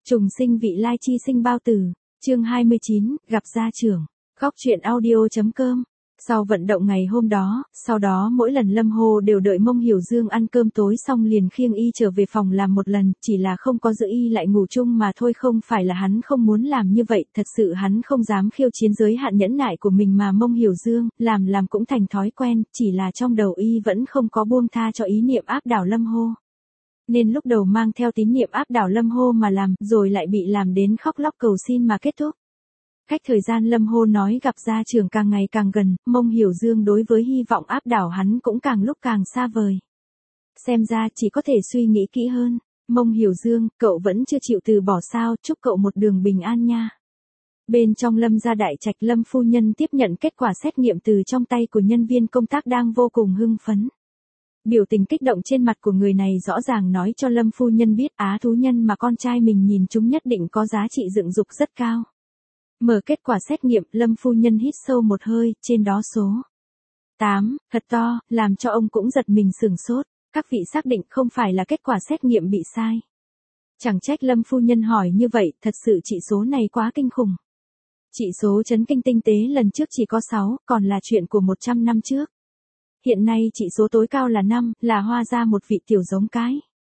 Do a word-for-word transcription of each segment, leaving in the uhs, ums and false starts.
Trùng sinh vị lai chi sinh bao tử, chương hai mươi chín, gặp gia trưởng. Góc truyện audio.com. Sau vận động ngày hôm đó, sau đó mỗi lần Lâm Hồ đều đợi Mông Hiểu Dương ăn cơm tối xong liền khiêng y trở về phòng làm một lần, chỉ là không có giữ y lại ngủ chung mà thôi, không phải là hắn không muốn làm như vậy, thật sự hắn không dám khiêu chiến giới hạn nhẫn nại của mình mà Mông Hiểu Dương, làm làm cũng thành thói quen, chỉ là trong đầu y vẫn không có buông tha cho ý niệm áp đảo Lâm Hồ. Nên lúc đầu mang theo tín niệm áp đảo Lâm Hồ mà làm, rồi lại bị làm đến khóc lóc cầu xin mà kết thúc. Cách thời gian Lâm Hồ nói gặp gia trưởng càng ngày càng gần, Mông Hiểu Dương đối với hy vọng áp đảo hắn cũng càng lúc càng xa vời. Xem ra chỉ có thể suy nghĩ kỹ hơn. Mông Hiểu Dương, cậu vẫn chưa chịu từ bỏ sao, chúc cậu một đường bình an nha. Bên trong Lâm gia đại trạch, Lâm phu nhân tiếp nhận kết quả xét nghiệm từ trong tay của nhân viên công tác đang vô cùng hưng phấn. Biểu tình kích động trên mặt của người này rõ ràng nói cho Lâm phu nhân biết á thú nhân mà con trai mình nhìn chúng nhất định có giá trị dựng dục rất cao. Mở kết quả xét nghiệm, Lâm phu nhân hít sâu một hơi, trên đó số tám, thật to, làm cho ông cũng giật mình sửng sốt. Các vị xác định không phải là kết quả xét nghiệm bị sai. Chẳng trách Lâm phu nhân hỏi như vậy, thật sự chỉ số này quá kinh khủng. Chỉ số chấn kinh tinh tế lần trước chỉ có sáu, còn là chuyện của một trăm năm trước. Hiện nay chỉ số tối cao là năm, là hoa ra một vị tiểu giống cái.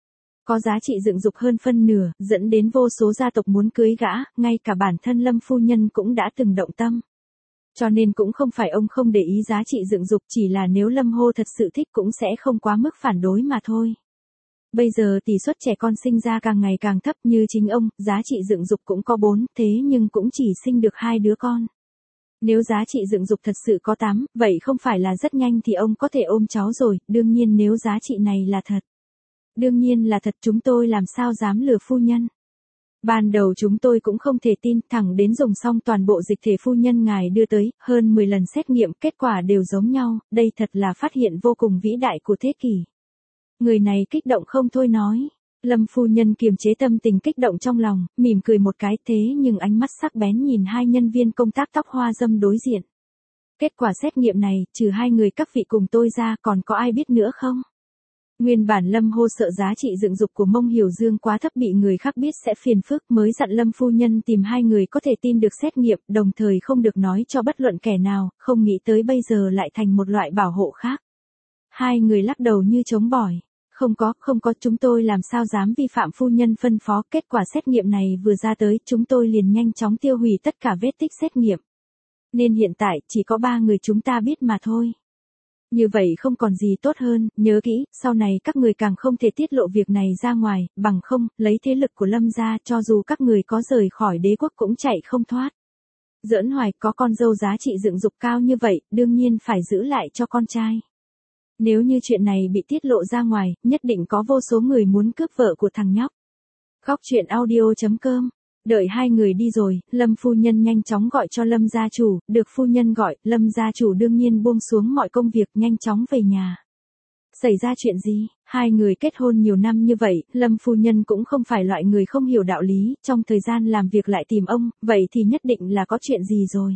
Có giá trị dựng dục hơn phân nửa, dẫn đến vô số gia tộc muốn cưới gã, ngay cả bản thân Lâm phu nhân cũng đã từng động tâm. Cho nên cũng không phải ông không để ý giá trị dựng dục, chỉ là nếu Lâm Hồ thật sự thích cũng sẽ không quá mức phản đối mà thôi. Bây giờ tỷ suất trẻ con sinh ra càng ngày càng thấp, như chính ông, giá trị dựng dục cũng có bốn, thế nhưng cũng chỉ sinh được hai đứa con. Nếu giá trị dựng dục thật sự có tám, vậy không phải là rất nhanh thì ông có thể ôm cháu rồi, đương nhiên nếu giá trị này là thật. Đương nhiên là thật, chúng tôi làm sao dám lừa phu nhân. Ban đầu chúng tôi cũng không thể tin, thẳng đến dùng xong toàn bộ dịch thể phu nhân ngài đưa tới, hơn mười lần xét nghiệm, kết quả đều giống nhau, đây thật là phát hiện vô cùng vĩ đại của thế kỷ. Người này kích động không thôi nói. Lâm phu nhân kiềm chế tâm tình kích động trong lòng, mỉm cười một cái, thế nhưng ánh mắt sắc bén nhìn hai nhân viên công tác tóc hoa dâm đối diện. Kết quả xét nghiệm này, trừ hai người các vị cùng tôi ra, còn có ai biết nữa không? Nguyên bản Lâm Hồ sợ giá trị dựng dục của Mông Hiểu Dương quá thấp bị người khác biết sẽ phiền phức, mới dặn Lâm phu nhân tìm hai người có thể tin được xét nghiệm, đồng thời không được nói cho bất luận kẻ nào, không nghĩ tới bây giờ lại thành một loại bảo hộ khác. Hai người lắc đầu như chống bỏi. Không có, không có, chúng tôi làm sao dám vi phạm phu nhân phân phó, kết quả xét nghiệm này vừa ra tới, chúng tôi liền nhanh chóng tiêu hủy tất cả vết tích xét nghiệm. Nên hiện tại, chỉ có ba người chúng ta biết mà thôi. Như vậy không còn gì tốt hơn, nhớ kỹ, sau này các người càng không thể tiết lộ việc này ra ngoài, bằng không, lấy thế lực của Lâm gia, cho dù các người có rời khỏi đế quốc cũng chạy không thoát. Giỡn hoài, có con dâu giá trị dựng dục cao như vậy, đương nhiên phải giữ lại cho con trai. Nếu như chuyện này bị tiết lộ ra ngoài, nhất định có vô số người muốn cướp vợ của thằng nhóc. Góc truyện audio.com. Đợi hai người đi rồi, Lâm phu nhân nhanh chóng gọi cho Lâm gia chủ, được phu nhân gọi, Lâm gia chủ đương nhiên buông xuống mọi công việc nhanh chóng về nhà. Xảy ra chuyện gì? Hai người kết hôn nhiều năm như vậy, Lâm phu nhân cũng không phải loại người không hiểu đạo lý, trong thời gian làm việc lại tìm ông, vậy thì nhất định là có chuyện gì rồi.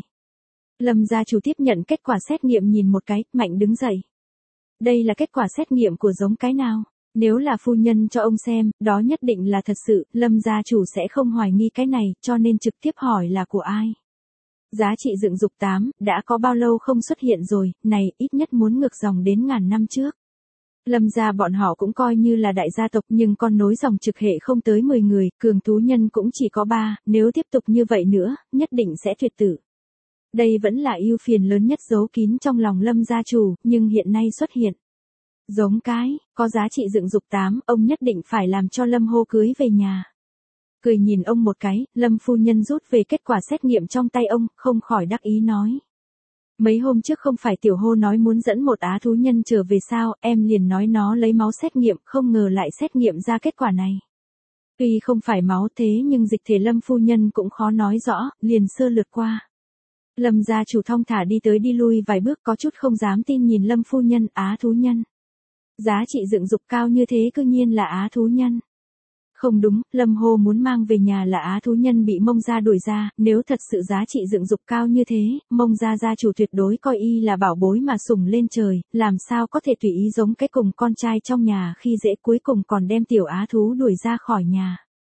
Lâm gia chủ tiếp nhận kết quả xét nghiệm nhìn một cái, mạnh đứng dậy. Đây là kết quả xét nghiệm của giống cái nào? Nếu là phu nhân cho ông xem, đó nhất định là thật sự, Lâm gia chủ sẽ không hoài nghi cái này, cho nên trực tiếp hỏi là của ai. Giá trị dựng dục tám, đã có bao lâu không xuất hiện rồi, này, ít nhất muốn ngược dòng đến ngàn năm trước. Lâm gia bọn họ cũng coi như là đại gia tộc, nhưng con nối dòng trực hệ không tới mười người, cường tú nhân cũng chỉ có ba, nếu tiếp tục như vậy nữa, nhất định sẽ tuyệt tử. Đây vẫn là ưu phiền lớn nhất giấu kín trong lòng Lâm gia chủ, nhưng hiện nay xuất hiện. Giống cái, có giá trị dựng dục tám, ông nhất định phải làm cho Lâm Hồ cưới về nhà. Cười nhìn ông một cái, Lâm phu nhân rút về kết quả xét nghiệm trong tay ông, không khỏi đắc ý nói. Mấy hôm trước không phải tiểu Hồ nói muốn dẫn một á thú nhân trở về sao, em liền nói nó lấy máu xét nghiệm, không ngờ lại xét nghiệm ra kết quả này. Tuy không phải máu thế nhưng dịch thể Lâm phu nhân cũng khó nói rõ, liền sơ lược qua. Lâm gia chủ thong thả đi tới đi lui vài bước có chút không dám tin nhìn Lâm phu nhân, á thú nhân. Giá trị dựng dục cao như thế cư nhiên là á thú nhân. Không đúng, Lâm Hồ muốn mang về nhà là á thú nhân bị Mông gia đuổi ra, nếu thật sự giá trị dựng dục cao như thế, Mông gia gia chủ tuyệt đối coi y là bảo bối mà sủng lên trời, làm sao có thể tùy ý giống cái cùng con trai trong nhà khi dễ cuối cùng còn đem tiểu á thú đuổi ra khỏi nhà.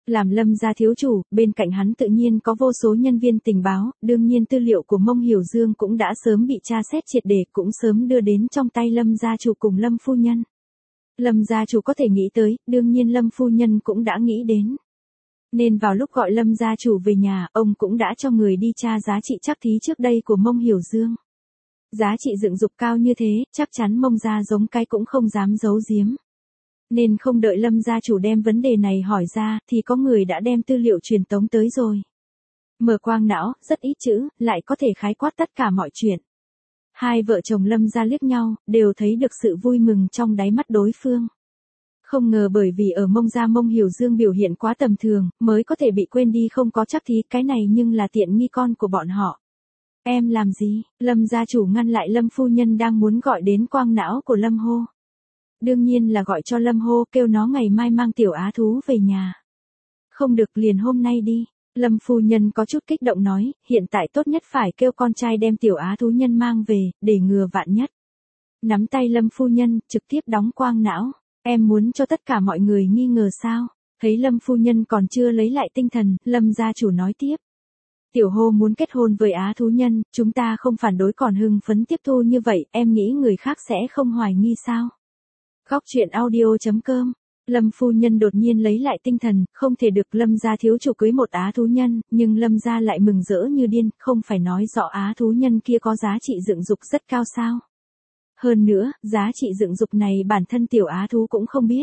Làm Lâm gia thiếu chủ, bên cạnh hắn tự nhiên có vô số nhân viên tình báo, đương nhiên tư liệu của Mông Hiểu Dương cũng đã sớm bị tra xét triệt để, cũng sớm đưa đến trong tay Lâm gia chủ cùng Lâm phu nhân. Lâm gia chủ có thể nghĩ tới, đương nhiên Lâm phu nhân cũng đã nghĩ đến. Nên vào lúc gọi Lâm gia chủ về nhà, ông cũng đã cho người đi tra giá trị trắc thí trước đây của Mông Hiểu Dương. Giá trị dựng dục cao như thế, chắc chắn Mông gia giống cái cũng không dám giấu giếm. Nên không đợi Lâm gia chủ đem vấn đề này hỏi ra, thì có người đã đem tư liệu truyền tống tới rồi. Mở quang não, rất ít chữ, lại có thể khái quát tất cả mọi chuyện. Hai vợ chồng Lâm gia liếc nhau, đều thấy được sự vui mừng trong đáy mắt đối phương. Không ngờ bởi vì ở Mông gia Mông Hiểu Dương biểu hiện quá tầm thường, mới có thể bị quên đi không có trắc thí cái này, nhưng là tiện nghi con của bọn họ. Em làm gì? Lâm gia chủ ngăn lại Lâm phu nhân đang muốn gọi đến quang não của Lâm hô. Đương nhiên là gọi cho Lâm hô, kêu nó ngày mai mang tiểu á thú về nhà. Không được, liền hôm nay đi. Lâm phu nhân có chút kích động nói, hiện tại tốt nhất phải kêu con trai đem tiểu á thú nhân mang về, để ngừa vạn nhất. Nắm tay Lâm phu nhân, trực tiếp đóng quang não. Em muốn cho tất cả mọi người nghi ngờ sao? Thấy Lâm phu nhân còn chưa lấy lại tinh thần, Lâm gia chủ nói tiếp. Tiểu hô muốn kết hôn với á thú nhân, chúng ta không phản đối, còn hưng phấn tiếp thu như vậy, em nghĩ người khác sẽ không hoài nghi sao? Góc truyện audio chấm com. Lâm phu nhân đột nhiên lấy lại tinh thần, không thể được, Lâm gia thiếu chủ cưới một á thú nhân, nhưng Lâm gia lại mừng rỡ như điên, không phải nói rõ á thú nhân kia có giá trị dựng dục rất cao sao? Hơn nữa, giá trị dựng dục này bản thân tiểu á thú cũng không biết.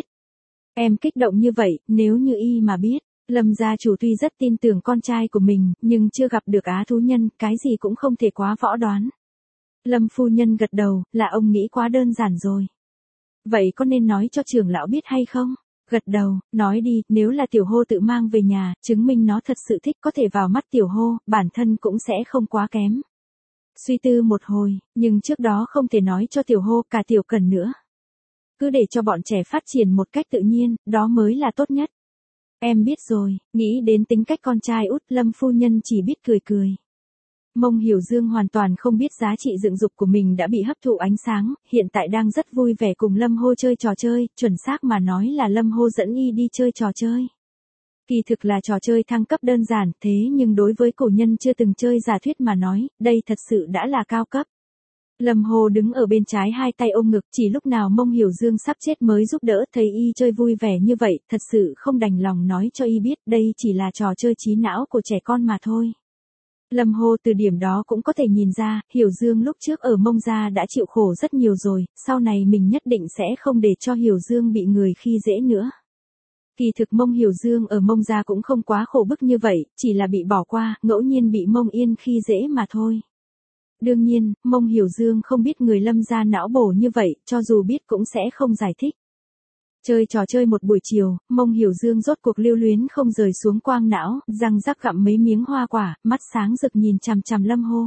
Em kích động như vậy, nếu như y mà biết. Lâm gia chủ tuy rất tin tưởng con trai của mình, nhưng chưa gặp được á thú nhân, cái gì cũng không thể quá võ đoán. Lâm phu nhân gật đầu, là ông nghĩ quá đơn giản rồi. Vậy có nên nói cho trưởng lão biết hay không? Gật đầu, nói đi, nếu là tiểu hô tự mang về nhà, chứng minh nó thật sự thích, có thể vào mắt tiểu hô, bản thân cũng sẽ không quá kém. Suy tư một hồi, nhưng trước đó không thể nói cho tiểu hô, cả tiểu cần nữa. Cứ để cho bọn trẻ phát triển một cách tự nhiên, đó mới là tốt nhất. Em biết rồi, nghĩ đến tính cách con trai út, Lâm phu nhân chỉ biết cười cười. Mông Hiểu Dương hoàn toàn không biết giá trị dựng dục của mình đã bị hấp thụ ánh sáng, hiện tại đang rất vui vẻ cùng Lâm hô chơi trò chơi, chuẩn xác mà nói là Lâm hô dẫn y đi chơi trò chơi. Kỳ thực là trò chơi thăng cấp đơn giản, thế nhưng đối với cổ nhân chưa từng chơi giả thuyết mà nói, đây thật sự đã là cao cấp. Lâm Hồ đứng ở bên trái hai tay ôm ngực, chỉ lúc nào Mông Hiểu Dương sắp chết mới giúp đỡ, thấy y chơi vui vẻ như vậy, thật sự không đành lòng nói cho y biết đây chỉ là trò chơi trí não của trẻ con mà thôi. Lâm Hồ từ điểm đó cũng có thể nhìn ra, Hiểu Dương lúc trước ở Mông gia đã chịu khổ rất nhiều rồi, sau này mình nhất định sẽ không để cho Hiểu Dương bị người khi dễ nữa. Kỳ thực Mông Hiểu Dương ở Mông gia cũng không quá khổ bức như vậy, chỉ là bị bỏ qua, ngẫu nhiên bị Mông Yên khi dễ mà thôi. Đương nhiên, Mông Hiểu Dương không biết người Lâm gia não bổ như vậy, cho dù biết cũng sẽ không giải thích. Chơi trò chơi một buổi chiều, Mông Hiểu Dương rốt cuộc lưu luyến không rời xuống quang não, răng rắc gặm mấy miếng hoa quả, mắt sáng rực nhìn chằm chằm Lâm Hô.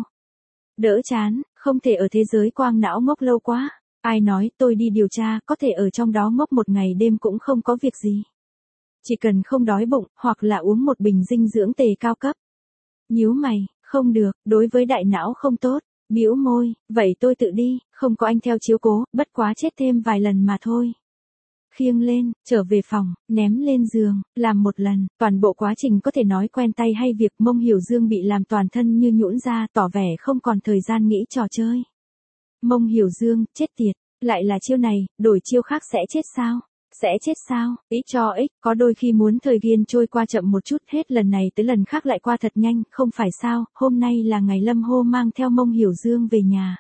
Đỡ chán, không thể ở thế giới quang não ngốc lâu quá. Ai nói, tôi đi điều tra, có thể ở trong đó ngốc một ngày đêm cũng không có việc gì. Chỉ cần không đói bụng, hoặc là uống một bình dinh dưỡng tề cao cấp. Nhíu mày, không được, đối với đại não không tốt. Bĩu môi, vậy tôi tự đi, không có anh theo chiếu cố, bất quá chết thêm vài lần mà thôi. Khiêng lên, trở về phòng, ném lên giường, làm một lần, toàn bộ quá trình có thể nói quen tay hay việc. Mông Hiểu Dương bị làm toàn thân như nhũn ra, tỏ vẻ không còn thời gian nghĩ trò chơi. Mông Hiểu Dương, chết tiệt, lại là chiêu này, đổi chiêu khác sẽ chết sao? Sẽ chết sao? Ít cho ít, có đôi khi muốn thời gian trôi qua chậm một chút, hết lần này tới lần khác lại qua thật nhanh, không phải sao? Hôm nay là ngày Lâm Hô mang theo Mông Hiểu Dương về nhà.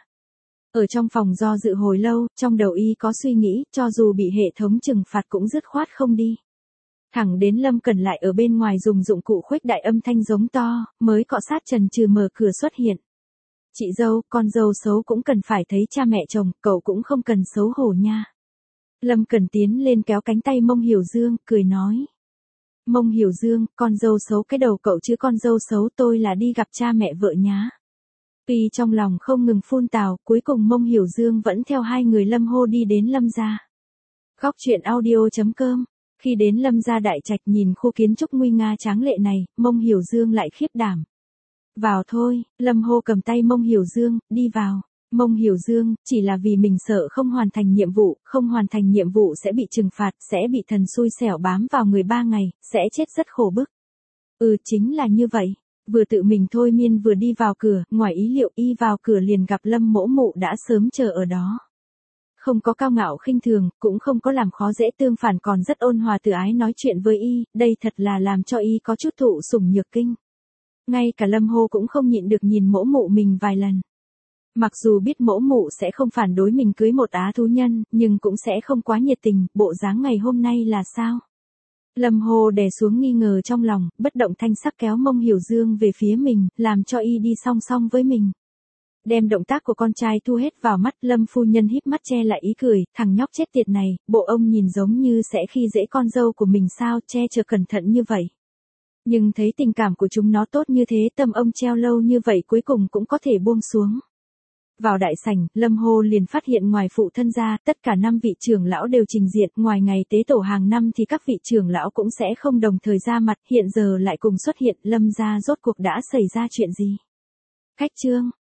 Ở trong phòng do dự hồi lâu, trong đầu y có suy nghĩ, cho dù bị hệ thống trừng phạt cũng dứt khoát không đi. Thẳng đến Lâm Cẩn lại ở bên ngoài dùng dụng cụ khuếch đại âm thanh giống to, mới cọ sát trần trừ mở cửa xuất hiện. Chị dâu, con dâu xấu cũng cần phải thấy cha mẹ chồng, cậu cũng không cần xấu hổ nha. Lâm Cẩn tiến lên kéo cánh tay Mông Hiểu Dương, cười nói. Mông Hiểu Dương, con dâu xấu cái đầu cậu chứ con dâu xấu tôi là đi gặp cha mẹ vợ nhá. Tuy trong lòng không ngừng phun tào, cuối cùng Mông Hiểu Dương vẫn theo hai người Lâm Hô đi đến Lâm gia. Góc truyện audio chấm com. Khi đến Lâm gia đại trạch nhìn khu kiến trúc nguy nga tráng lệ này, Mông Hiểu Dương lại khiếp đảm. Vào thôi, Lâm Hô cầm tay Mông Hiểu Dương, đi vào. Mông Hiểu Dương, chỉ là vì mình sợ không hoàn thành nhiệm vụ, không hoàn thành nhiệm vụ sẽ bị trừng phạt, sẽ bị thần xui xẻo bám vào người ba ngày, sẽ chết rất khổ bức. Ừ, chính là như vậy. Vừa tự mình thôi miên vừa đi vào cửa, ngoài ý liệu y vào cửa liền gặp Lâm mỗ mụ đã sớm chờ ở đó. Không có cao ngạo khinh thường, cũng không có làm khó dễ, tương phản còn rất ôn hòa từ ái nói chuyện với y, đây thật là làm cho y có chút thụ sủng nhược kinh. Ngay cả Lâm Hô cũng không nhịn được nhìn mỗ mụ mình vài lần. Mặc dù biết mỗ mụ sẽ không phản đối mình cưới một á thú nhân, nhưng cũng sẽ không quá nhiệt tình, bộ dáng ngày hôm nay là sao? Lâm Hô đè xuống nghi ngờ trong lòng, bất động thanh sắc kéo Mông Hiểu Dương về phía mình, làm cho y đi song song với mình. Đem động tác của con trai thu hết vào mắt, Lâm phu nhân híp mắt che lại ý cười, thằng nhóc chết tiệt này, bộ ông nhìn giống như sẽ khi dễ con dâu của mình sao, che chở cẩn thận như vậy. Nhưng thấy tình cảm của chúng nó tốt như thế, tâm ông treo lâu như vậy cuối cùng cũng có thể buông xuống. Vào đại sảnh, Lâm Hô liền phát hiện ngoài phụ thân ra, tất cả năm vị trưởng lão đều trình diện, ngoài ngày tế tổ hàng năm thì các vị trưởng lão cũng sẽ không đồng thời ra mặt, hiện giờ lại cùng xuất hiện, Lâm gia rốt cuộc đã xảy ra chuyện gì? Khách trương,